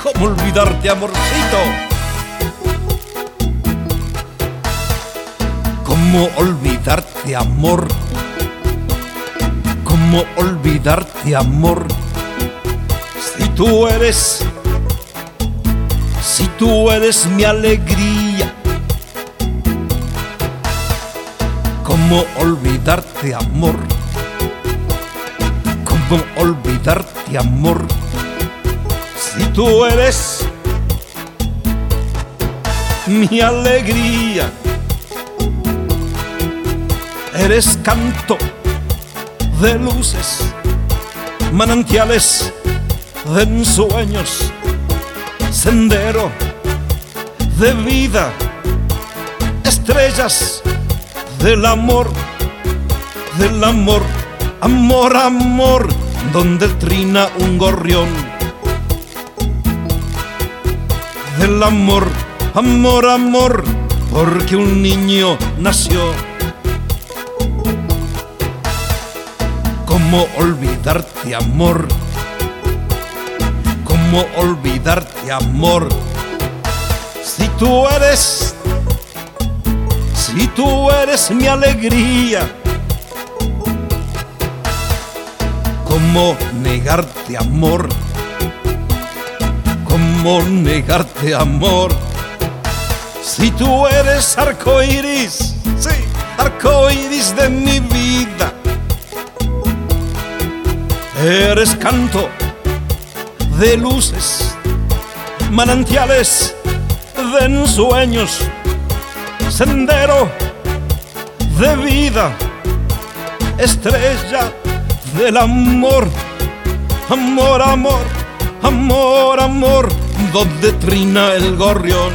¿Cómo olvidarte, amorcito? ¿Cómo olvidarte, amor? ¿Cómo olvidarte, amor? Si tú eres mi alegría. ¿Cómo olvidarte, amor? ¿Cómo olvidarte, amor? Si tú eres mi alegría. Eres canto de luces, manantiales de ensueños, sendero de vida, estrellas del amor, amor, amor, donde trina un gorrión. Del amor, amor, amor, porque un niño nació. ¿Cómo olvidarte, amor? ¿Cómo olvidarte, amor? Si tú eres mi alegría. ¿Cómo negarte, amor? ¿Cómo negarte, amor? Si tú eres arcoíris, sí, arcoíris de mi vida. Eres canto de luces, manantiales de ensueños, sendero de vida, estrella del amor, amor, amor, amor, amor, donde trina el gorrión.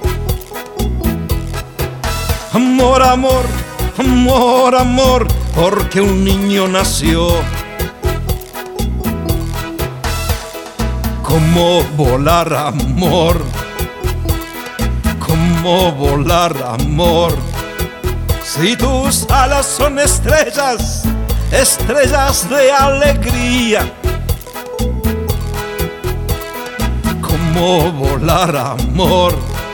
Amor, amor, amor, amor, porque un niño nació. ¿Cómo volar, amor? ¿Cómo volar, amor? Si tus alas son estrellas, estrellas de alegría. ¿Cómo volar, amor?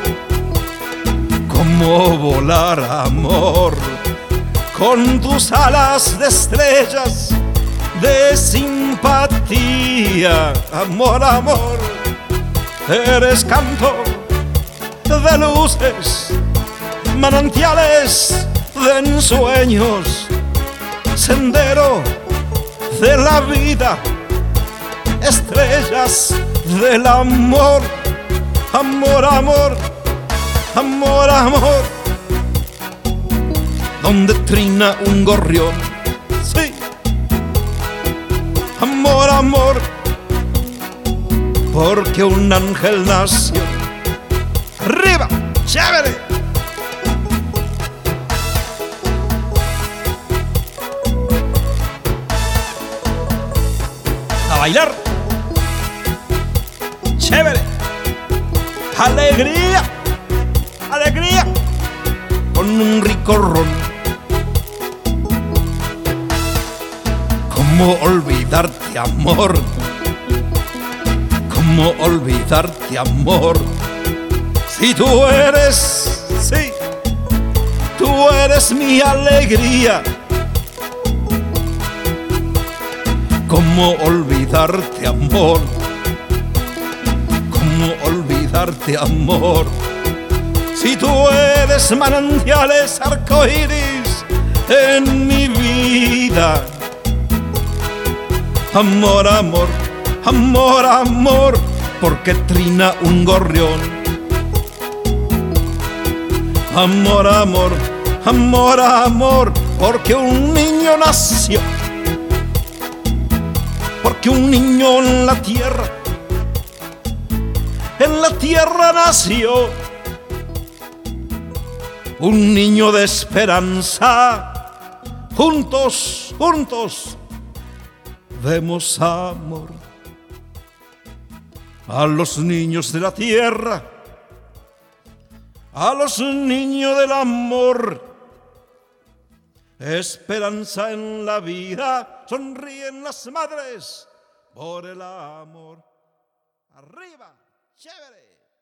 ¿Cómo volar, amor? Con tus alas de estrellas de simpatía, amor, amor, eres canto de luces, manantiales de ensueños, sendero de la vida, estrellas del amor, amor, amor, amor, amor, donde trina un gorrión, sí. Amor, amor, porque un ángel nació. ¡Arriba! ¡Chévere! A bailar. ¡Chévere! ¡Alegría! ¡Alegría! Con un rico ron. ¿Cómo olvidarte, amor? ¿Cómo olvidarte, amor? Si tú eres, sí, tú eres mi alegría. ¿Cómo olvidarte, amor? ¿Cómo olvidarte, amor? Si tú eres manantiales, arcoíris en mi vida. Amor, amor, amor, amor, porque trina un gorrión. Amor, amor, amor, amor, porque un niño nació. Porque un niño en la tierra nació. Un niño de esperanza. Juntos, juntos demos amor a los niños de la tierra, a los niños del amor. Esperanza en la vida, sonríen las madres por el amor. Arriba. chévere.